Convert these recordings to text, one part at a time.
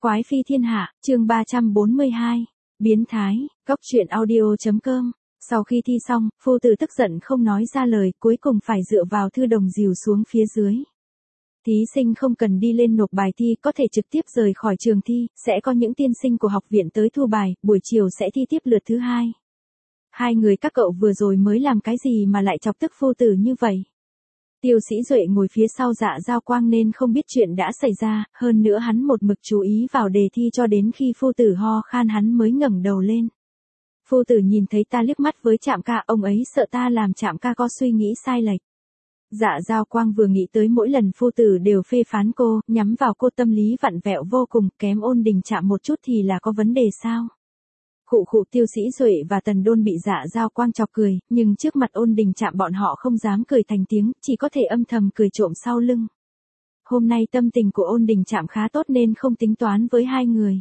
Quái phi thiên hạ, chương 342. Biến thái, góc truyện audio.com. Sau khi thi xong, phu tử tức giận không nói ra lời, cuối cùng phải dựa vào thư đồng dìu xuống phía dưới. Thí sinh không cần đi lên nộp bài thi, có thể trực tiếp rời khỏi trường thi, sẽ có những tiên sinh của học viện tới thu bài, buổi chiều sẽ thi tiếp lượt thứ hai. Hai người các cậu vừa rồi mới làm cái gì mà lại chọc tức phu tử như vậy? Tiêu Sĩ Duệ ngồi phía sau Dạ Giao Quang nên không biết chuyện đã xảy ra, hơn nữa hắn một mực chú ý vào đề thi cho đến khi phu tử ho khan hắn mới ngẩng đầu lên. Phu tử nhìn thấy ta liếc mắt với Trạm ca, ông ấy sợ ta làm Trạm ca có suy nghĩ sai lệch. Dạ Giao Quang vừa nghĩ tới mỗi lần phu tử đều phê phán cô, nhắm vào cô, tâm lý vặn vẹo vô cùng, kém Ôn Đình Trạm một chút thì là có vấn đề sao? Khụ Tiêu Sĩ Duệ và Tần Đôn bị Dạ Giao Quang chọc cười, nhưng trước mặt Ôn Đình Trạm bọn họ không dám cười thành tiếng, chỉ có thể âm thầm cười trộm sau lưng. Hôm nay tâm tình của Ôn Đình Trạm khá tốt nên không tính toán với hai người.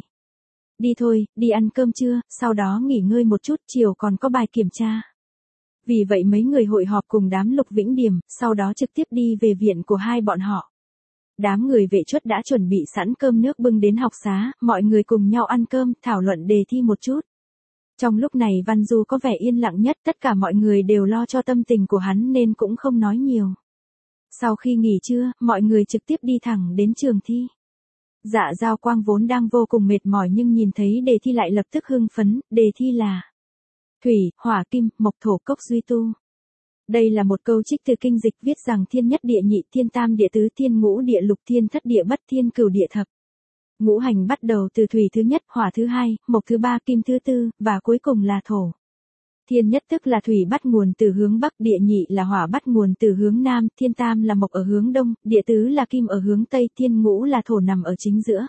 Đi thôi, đi ăn cơm trưa, sau đó nghỉ ngơi một chút, chiều còn có bài kiểm tra. Vì vậy mấy người hội họp cùng đám Lục Vĩnh Điểm, sau đó trực tiếp đi về viện của hai bọn họ. Đám người vệ chuất đã chuẩn bị sẵn cơm nước bưng đến học xá, mọi người cùng nhau ăn cơm, thảo luận đề thi một chút. Trong lúc này Văn Du có vẻ yên lặng nhất, tất cả mọi người đều lo cho tâm tình của hắn nên cũng không nói nhiều. Sau khi nghỉ trưa, mọi người trực tiếp đi thẳng đến trường thi. Dạ Giao Quang vốn đang vô cùng mệt mỏi nhưng nhìn thấy đề thi lại lập tức hưng phấn, đề thi là Thủy, Hỏa Kim, Mộc Thổ Cốc Duy Tu. Đây là một câu trích từ kinh dịch viết rằng thiên nhất địa nhị, thiên tam địa tứ, thiên ngũ địa lục, thiên thất địa bất, thiên cửu địa thập. Ngũ hành bắt đầu từ thủy thứ nhất, hỏa thứ hai, mộc thứ ba, kim thứ tư, và cuối cùng là thổ. Thiên nhất tức là thủy bắt nguồn từ hướng bắc, địa nhị là hỏa bắt nguồn từ hướng nam, thiên tam là mộc ở hướng đông, địa tứ là kim ở hướng tây, thiên ngũ là thổ nằm ở chính giữa.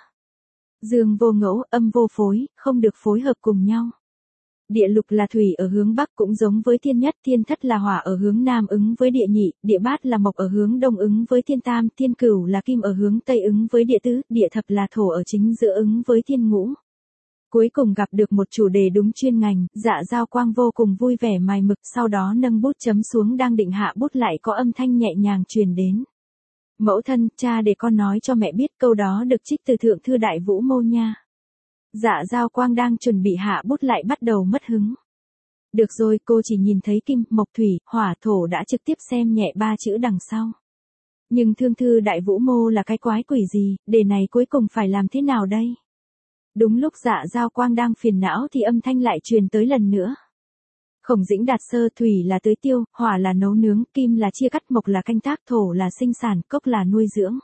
Dương vô ngẫu, âm vô phối, không được phối hợp cùng nhau. Địa lục là thủy ở hướng bắc cũng giống với thiên nhất, thiên thất là hỏa ở hướng nam ứng với địa nhị, địa bát là mộc ở hướng đông ứng với thiên tam, thiên cửu là kim ở hướng tây ứng với địa tứ, địa thập là thổ ở chính giữa ứng với thiên ngũ. Cuối cùng gặp được một chủ đề đúng chuyên ngành, Dạ Giao Quang vô cùng vui vẻ mài mực, sau đó nâng bút chấm xuống, đang định hạ bút lại có âm thanh nhẹ nhàng truyền đến. Mẫu thân, cha để con nói cho mẹ biết, câu đó được trích từ Thượng thư Đại Vũ Mô nha. Dạ Giao Quang đang chuẩn bị hạ bút lại bắt đầu mất hứng. Được rồi, cô chỉ nhìn thấy kim, mộc, thủy, hỏa, thổ đã trực tiếp xem nhẹ ba chữ đằng sau. Nhưng Thượng thư Đại Vũ Mô là cái quái quỷ gì, đề này cuối cùng phải làm thế nào đây? Đúng lúc Dạ Giao Quang đang phiền não thì âm thanh lại truyền tới lần nữa. Khổng Dĩnh Đạt sơ, thủy là tưới tiêu, hỏa là nấu nướng, kim là chia cắt, mộc là canh tác, thổ là sinh sản, cốc là nuôi dưỡng.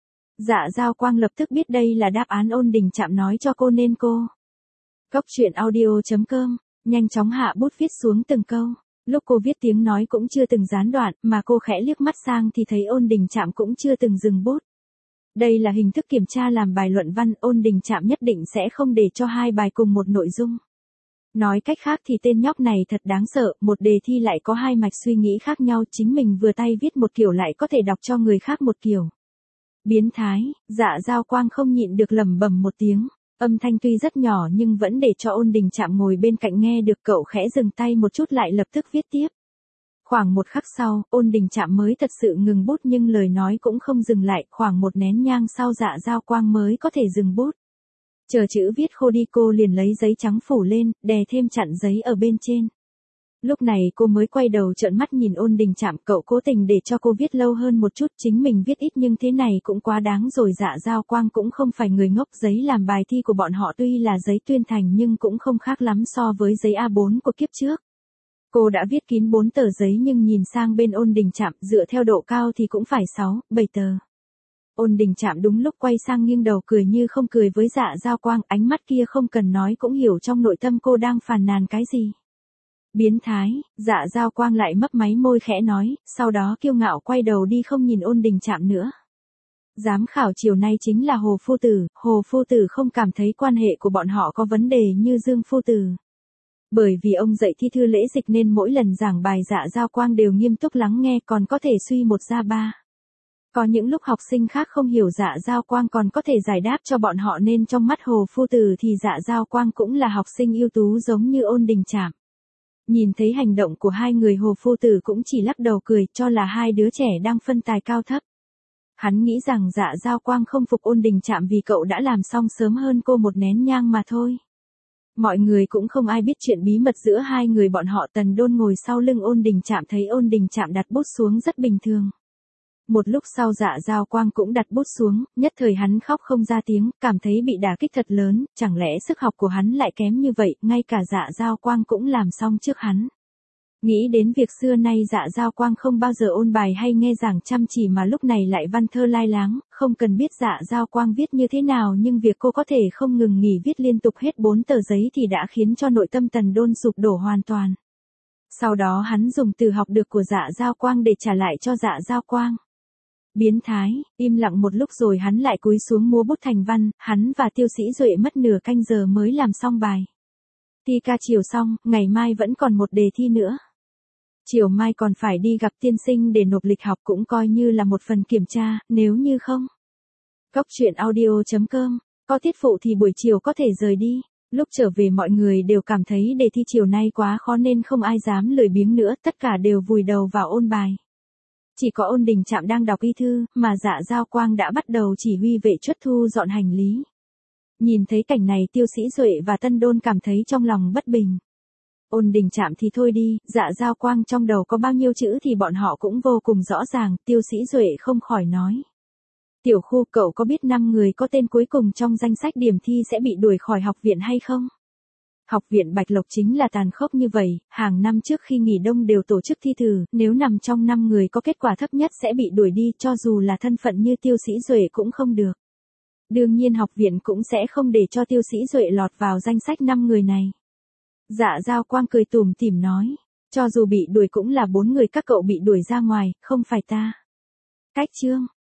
Dạ Giao Quang lập tức biết đây là đáp án Ôn Đình Trạm nói cho cô nên cô. Góc truyện audio.com, nhanh chóng hạ bút viết xuống từng câu. Lúc cô viết tiếng nói cũng chưa từng gián đoạn, mà cô khẽ liếc mắt sang thì thấy Ôn Đình Trạm cũng chưa từng dừng bút. Đây là hình thức kiểm tra làm bài luận văn, Ôn Đình Trạm nhất định sẽ không để cho hai bài cùng một nội dung. Nói cách khác thì tên nhóc này thật đáng sợ, một đề thi lại có hai mạch suy nghĩ khác nhau, chính mình vừa tay viết một kiểu lại có thể đọc cho người khác một kiểu. Biến thái, Dạ Giao Quang không nhịn được lẩm bẩm một tiếng, âm thanh tuy rất nhỏ nhưng vẫn để cho Ôn Đình Trạm ngồi bên cạnh nghe được, cậu khẽ dừng tay một chút lại lập tức viết tiếp. Khoảng một khắc sau, Ôn Đình Trạm mới thật sự ngừng bút nhưng lời nói cũng không dừng lại, khoảng một nén nhang sau Dạ Giao Quang mới có thể dừng bút. Chờ chữ viết khô đi cô liền lấy giấy trắng phủ lên, đè thêm chặn giấy ở bên trên. Lúc này cô mới quay đầu trợn mắt nhìn Ôn Đình Trạm, cậu cố tình để cho cô viết lâu hơn một chút, chính mình viết ít nhưng thế này cũng quá đáng rồi. Dạ Giao Quang cũng không phải người ngốc, giấy làm bài thi của bọn họ tuy là giấy tuyên thành nhưng cũng không khác lắm so với giấy A4 của kiếp trước. Cô đã viết kín 4 tờ giấy nhưng nhìn sang bên Ôn Đình Trạm, dựa theo độ cao thì cũng phải 6, 7 tờ. Ôn Đình Trạm đúng lúc quay sang nghiêng đầu cười như không cười với Dạ Giao Quang, ánh mắt kia không cần nói cũng hiểu trong nội tâm cô đang phàn nàn cái gì. Biến thái, Dạ Giao Quang lại mấp máy môi khẽ nói, sau đó kiêu ngạo quay đầu đi không nhìn Ôn Đình Trạm nữa. Giám khảo chiều nay chính là Hồ Phu Tử không cảm thấy quan hệ của bọn họ có vấn đề như Dương Phu Tử. Bởi vì ông dạy thi thư lễ dịch nên mỗi lần giảng bài Dạ Giao Quang đều nghiêm túc lắng nghe, còn có thể suy một ra ba. Có những lúc học sinh khác không hiểu Dạ Giao Quang còn có thể giải đáp cho bọn họ nên trong mắt Hồ Phu Tử thì Dạ Giao Quang cũng là học sinh ưu tú giống như Ôn Đình Trạm. Nhìn thấy hành động của hai người Hồ Phu Tử cũng chỉ lắc đầu cười cho là hai đứa trẻ đang phân tài cao thấp. Hắn nghĩ rằng Dạ Giao Quang không phục Ôn Đình Trạm vì cậu đã làm xong sớm hơn cô một nén nhang mà thôi. Mọi người cũng không ai biết chuyện bí mật giữa hai người bọn họ. Tần Đôn ngồi sau lưng Ôn Đình Trạm thấy Ôn Đình Trạm đặt bút xuống rất bình thường. Một lúc sau Dạ Giao Quang cũng đặt bút xuống, nhất thời hắn khóc không ra tiếng, cảm thấy bị đả kích thật lớn, chẳng lẽ sức học của hắn lại kém như vậy, ngay cả Dạ Giao Quang cũng làm xong trước hắn. Nghĩ đến việc xưa nay Dạ Giao Quang không bao giờ ôn bài hay nghe giảng chăm chỉ mà lúc này lại văn thơ lai láng, không cần biết Dạ Giao Quang viết như thế nào nhưng việc cô có thể không ngừng nghỉ viết liên tục hết 4 tờ giấy thì đã khiến cho nội tâm Tần Đôn sụp đổ hoàn toàn. Sau đó hắn dùng từ học được của Dạ Giao Quang để trả lại cho Dạ Giao Quang. Biến thái, im lặng một lúc rồi hắn lại cúi xuống múa bút thành văn, hắn và Tiêu Sĩ Duệ mất nửa canh giờ mới làm xong bài. Thi ca chiều xong, ngày mai vẫn còn một đề thi nữa. Chiều mai còn phải đi gặp tiên sinh để nộp lịch học cũng coi như là một phần kiểm tra, nếu như không. Cóc truyện audio.com, có tiết phụ thì buổi chiều có thể rời đi. Lúc trở về mọi người đều cảm thấy đề thi chiều nay quá khó nên không ai dám lười biếng nữa, tất cả đều vùi đầu vào ôn bài. Chỉ có Ôn Đình Trạm đang đọc y thư, mà Dạ Giao Quang đã bắt đầu chỉ huy vệ Chuất thu dọn hành lý. Nhìn thấy cảnh này Tiêu Sĩ Duệ và Tân Đôn cảm thấy trong lòng bất bình. Ôn Đình Trạm thì thôi đi, Dạ Giao Quang trong đầu có bao nhiêu chữ thì bọn họ cũng vô cùng rõ ràng, Tiêu Sĩ Duệ không khỏi nói. Tiểu Khu, cậu có biết 5 người có tên cuối cùng trong danh sách điểm thi sẽ bị đuổi khỏi học viện hay không? Học viện Bạch Lộc chính là tàn khốc như vậy, hàng năm trước khi nghỉ đông đều tổ chức thi thử, nếu nằm trong 5 người có kết quả thấp nhất sẽ bị đuổi đi, cho dù là thân phận như Tiêu Sĩ Duệ cũng không được. Đương nhiên học viện cũng sẽ không để cho Tiêu Sĩ Duệ lọt vào danh sách 5 người này. Dạ Giao Quang cười tủm tỉm nói, cho dù bị đuổi cũng là 4 người các cậu bị đuổi ra ngoài, không phải ta. Cách chương